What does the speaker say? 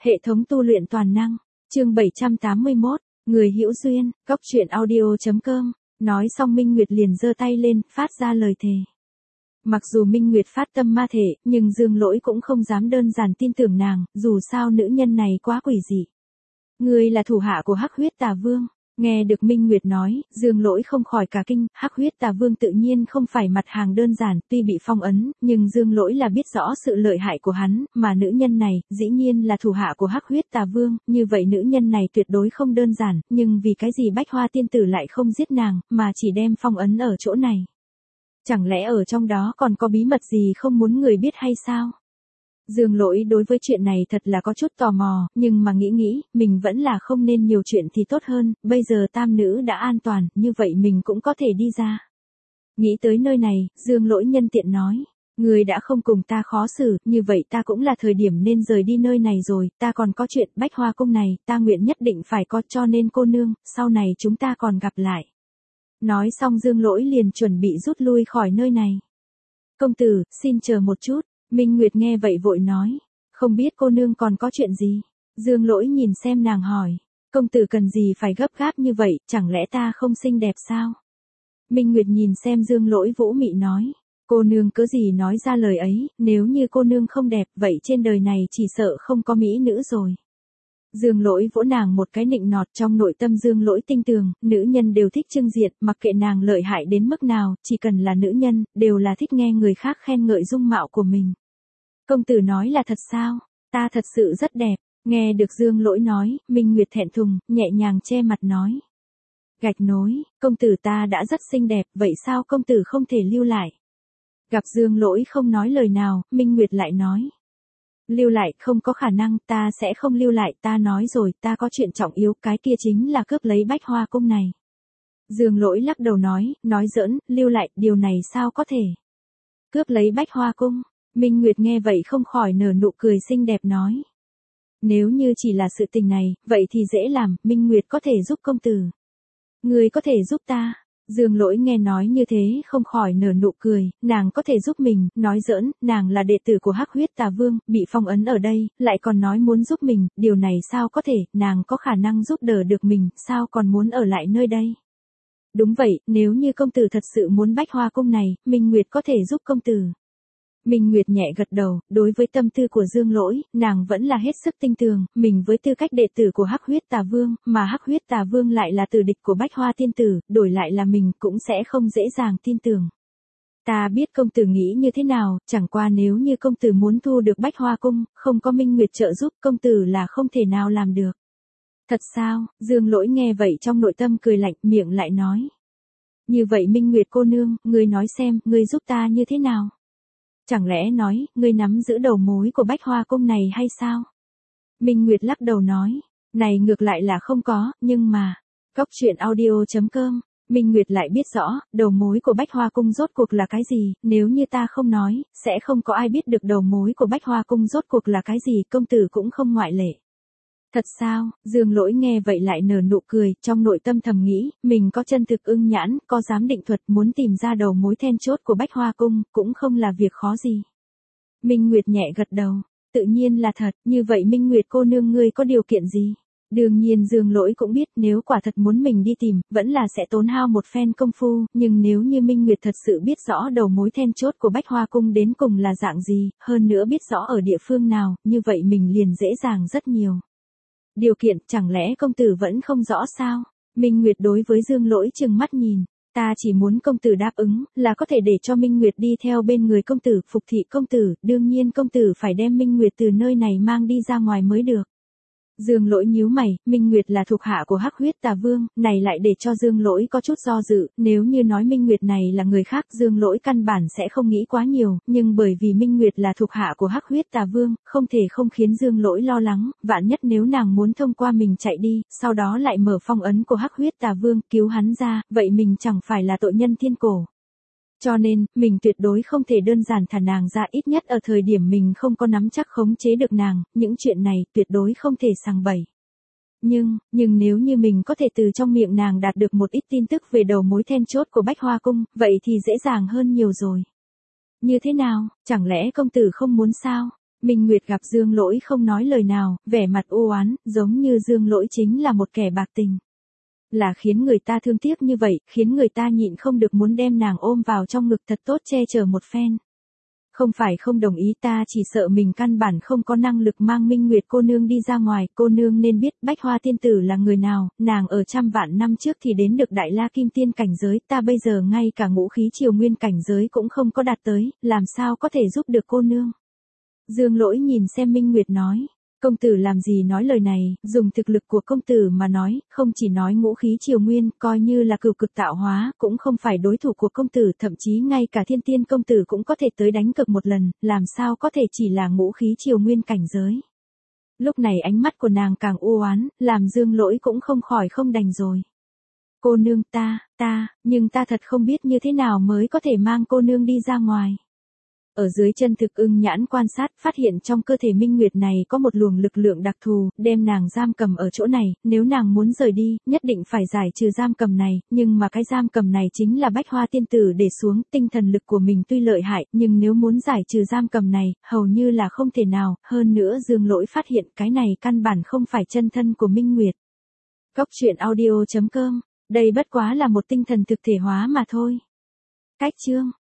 Hệ thống tu luyện toàn năng, chương 781, người hữu duyên, Cóc truyện audio.com. Nói xong Minh Nguyệt liền giơ tay lên, phát ra lời thề. Mặc dù Minh Nguyệt phát tâm ma thể, nhưng Dương Lỗi cũng không dám đơn giản tin tưởng nàng, dù sao nữ nhân này quá quỷ dị. Ngươi là thủ hạ của Hắc Huyết Tà Vương. Nghe được Minh Nguyệt nói, Dương Lỗi không khỏi cả kinh, Hắc Huyết Tà Vương tự nhiên không phải mặt hàng đơn giản, tuy bị phong ấn, nhưng Dương Lỗi là biết rõ sự lợi hại của hắn, mà nữ nhân này, dĩ nhiên là thủ hạ của Hắc Huyết Tà Vương, như vậy nữ nhân này tuyệt đối không đơn giản, nhưng vì cái gì Bách Hoa tiên tử lại không giết nàng, mà chỉ đem phong ấn ở chỗ này. Chẳng lẽ ở trong đó còn có bí mật gì không muốn người biết hay sao? Dương Lỗi đối với chuyện này thật là có chút tò mò, nhưng mà nghĩ, mình vẫn là không nên nhiều chuyện thì tốt hơn, bây giờ tam nữ đã an toàn, như vậy mình cũng có thể đi ra. Nghĩ tới nơi này, Dương Lỗi nhân tiện nói, người đã không cùng ta khó xử, như vậy ta cũng là thời điểm nên rời đi nơi này rồi, ta còn có chuyện Bách Hoa cung này, ta nguyện nhất định phải có, cho nên cô nương, sau này chúng ta còn gặp lại. Nói xong Dương Lỗi liền chuẩn bị rút lui khỏi nơi này. Công tử, xin chờ một chút. Minh Nguyệt nghe vậy vội nói, không biết cô nương còn có chuyện gì? Dương Lỗi nhìn xem nàng hỏi, công tử cần gì phải gấp gáp như vậy, chẳng lẽ ta không xinh đẹp sao? Minh Nguyệt nhìn xem Dương Lỗi vũ mị nói, cô nương cứ gì nói ra lời ấy, nếu như cô nương không đẹp, vậy trên đời này chỉ sợ không có mỹ nữ rồi. Dương Lỗi vỗ nàng một cái nịnh nọt, trong nội tâm Dương Lỗi tinh tường, nữ nhân đều thích trưng diện, mặc kệ nàng lợi hại đến mức nào, chỉ cần là nữ nhân, đều là thích nghe người khác khen ngợi dung mạo của mình. Công tử nói là thật sao? Ta thật sự rất đẹp. Nghe được Dương Lỗi nói, Minh Nguyệt thẹn thùng, nhẹ nhàng che mặt nói. Gạch nối, công tử ta đã rất xinh đẹp, vậy sao công tử không thể lưu lại? Gặp Dương Lỗi không nói lời nào, Minh Nguyệt lại nói. Lưu lại, không có khả năng, ta sẽ không lưu lại, ta nói rồi, ta có chuyện trọng yếu, cái kia chính là cướp lấy Bách Hoa cung này. Dương Lỗi lắc đầu nói giỡn, lưu lại, điều này sao có thể? Cướp lấy Bách Hoa cung. Minh Nguyệt nghe vậy không khỏi nở nụ cười xinh đẹp nói. Nếu như chỉ là sự tình này, vậy thì dễ làm, Minh Nguyệt có thể giúp công tử. Người có thể giúp ta. Dương Lỗi nghe nói như thế không khỏi nở nụ cười, nàng có thể giúp mình, nói giỡn, nàng là đệ tử của Hắc Huyết Tà Vương, bị phong ấn ở đây, lại còn nói muốn giúp mình, điều này sao có thể, nàng có khả năng giúp đỡ được mình, sao còn muốn ở lại nơi đây. Đúng vậy, nếu như công tử thật sự muốn Bách Hoa cung này, Minh Nguyệt có thể giúp công tử. Minh Nguyệt nhẹ gật đầu, đối với tâm tư của Dương Lỗi, nàng vẫn là hết sức tinh tường, mình với tư cách đệ tử của Hắc Huyết Tà Vương, mà Hắc Huyết Tà Vương lại là tử địch của Bách Hoa tiên tử, đổi lại là mình cũng sẽ không dễ dàng tin tưởng. Ta biết công tử nghĩ như thế nào, chẳng qua nếu như công tử muốn thu được Bách Hoa cung, không có Minh Nguyệt trợ giúp, công tử là không thể nào làm được. Thật sao? Dương Lỗi nghe vậy trong nội tâm cười lạnh, miệng lại nói. Như vậy Minh Nguyệt cô nương, ngươi nói xem, ngươi giúp ta như thế nào? Chẳng lẽ nói, ngươi nắm giữ đầu mối của Bách Hoa cung này hay sao? Minh Nguyệt lắc đầu nói, này ngược lại là không có, nhưng mà, Cóc truyện audio.com, Minh Nguyệt lại biết rõ, đầu mối của Bách Hoa cung rốt cuộc là cái gì, nếu như ta không nói, sẽ không có ai biết được đầu mối của Bách Hoa cung rốt cuộc là cái gì, công tử cũng không ngoại lệ. Thật sao? Dương Lỗi nghe vậy lại nở nụ cười, trong nội tâm thầm nghĩ, mình có chân thực ưng nhãn, có giám định thuật, muốn tìm ra đầu mối then chốt của Bách Hoa cung, cũng không là việc khó gì. Minh Nguyệt nhẹ gật đầu, tự nhiên là thật, như vậy Minh Nguyệt cô nương ngươi có điều kiện gì? Đương nhiên Dương Lỗi cũng biết nếu quả thật muốn mình đi tìm, vẫn là sẽ tốn hao một phen công phu, nhưng nếu như Minh Nguyệt thật sự biết rõ đầu mối then chốt của Bách Hoa cung đến cùng là dạng gì, hơn nữa biết rõ ở địa phương nào, như vậy mình liền dễ dàng rất nhiều. Điều kiện, chẳng lẽ công tử vẫn không rõ sao? Minh Nguyệt đối với Dương Lỗi trừng mắt nhìn. Ta chỉ muốn công tử đáp ứng, là có thể để cho Minh Nguyệt đi theo bên người công tử, phục thị công tử, đương nhiên công tử phải đem Minh Nguyệt từ nơi này mang đi ra ngoài mới được. Dương Lỗi nhíu mày, Minh Nguyệt là thuộc hạ của Hắc Huyết Tà Vương, này lại để cho Dương Lỗi có chút do dự, nếu như nói Minh Nguyệt này là người khác, Dương Lỗi căn bản sẽ không nghĩ quá nhiều, nhưng bởi vì Minh Nguyệt là thuộc hạ của Hắc Huyết Tà Vương, không thể không khiến Dương Lỗi lo lắng, vạn nhất nếu nàng muốn thông qua mình chạy đi, sau đó lại mở phong ấn của Hắc Huyết Tà Vương, cứu hắn ra, vậy mình chẳng phải là tội nhân thiên cổ. Cho nên, mình tuyệt đối không thể đơn giản thả nàng ra, ít nhất ở thời điểm mình không có nắm chắc khống chế được nàng, những chuyện này tuyệt đối không thể sằng bậy. Nhưng nếu như mình có thể từ trong miệng nàng đạt được một ít tin tức về đầu mối then chốt của Bách Hoa cung, vậy thì dễ dàng hơn nhiều rồi. Như thế nào, chẳng lẽ công tử không muốn sao? Minh Nguyệt gặp Dương Lỗi không nói lời nào, vẻ mặt u oán, giống như Dương Lỗi chính là một kẻ bạc tình. Là khiến người ta thương tiếc như vậy, khiến người ta nhịn không được muốn đem nàng ôm vào trong ngực thật tốt che chở một phen. Không phải không đồng ý, ta chỉ sợ mình căn bản không có năng lực mang Minh Nguyệt cô nương đi ra ngoài, cô nương nên biết Bách Hoa tiên tử là người nào, nàng ở trăm vạn năm trước thì đến được Đại La Kim Tiên cảnh giới, ta bây giờ ngay cả ngũ khí triều nguyên cảnh giới cũng không có đạt tới, làm sao có thể giúp được cô nương. Dương Lỗi nhìn xem Minh Nguyệt nói. Công tử làm gì nói lời này, dùng thực lực của công tử mà nói, không chỉ nói ngũ khí triều nguyên, coi như là cửu cực tạo hóa, cũng không phải đối thủ của công tử, thậm chí ngay cả thiên tiên công tử cũng có thể tới đánh cực một lần, làm sao có thể chỉ là ngũ khí triều nguyên cảnh giới. Lúc này ánh mắt của nàng càng u oán, làm Dương Lỗi cũng không khỏi không đành rồi. Cô nương nhưng ta thật không biết như thế nào mới có thể mang cô nương đi ra ngoài. Ở dưới chân thực ưng nhãn quan sát, phát hiện trong cơ thể Minh Nguyệt này có một luồng lực lượng đặc thù, đem nàng giam cầm ở chỗ này, nếu nàng muốn rời đi, nhất định phải giải trừ giam cầm này, nhưng mà cái giam cầm này chính là Bách Hoa tiên tử để xuống, tinh thần lực của mình tuy lợi hại, nhưng nếu muốn giải trừ giam cầm này, hầu như là không thể nào, hơn nữa Dương Lỗi phát hiện cái này căn bản không phải chân thân của Minh Nguyệt. Cốc truyện audio.com, đây bất quá là một tinh thần thực thể hóa mà thôi. Cách chương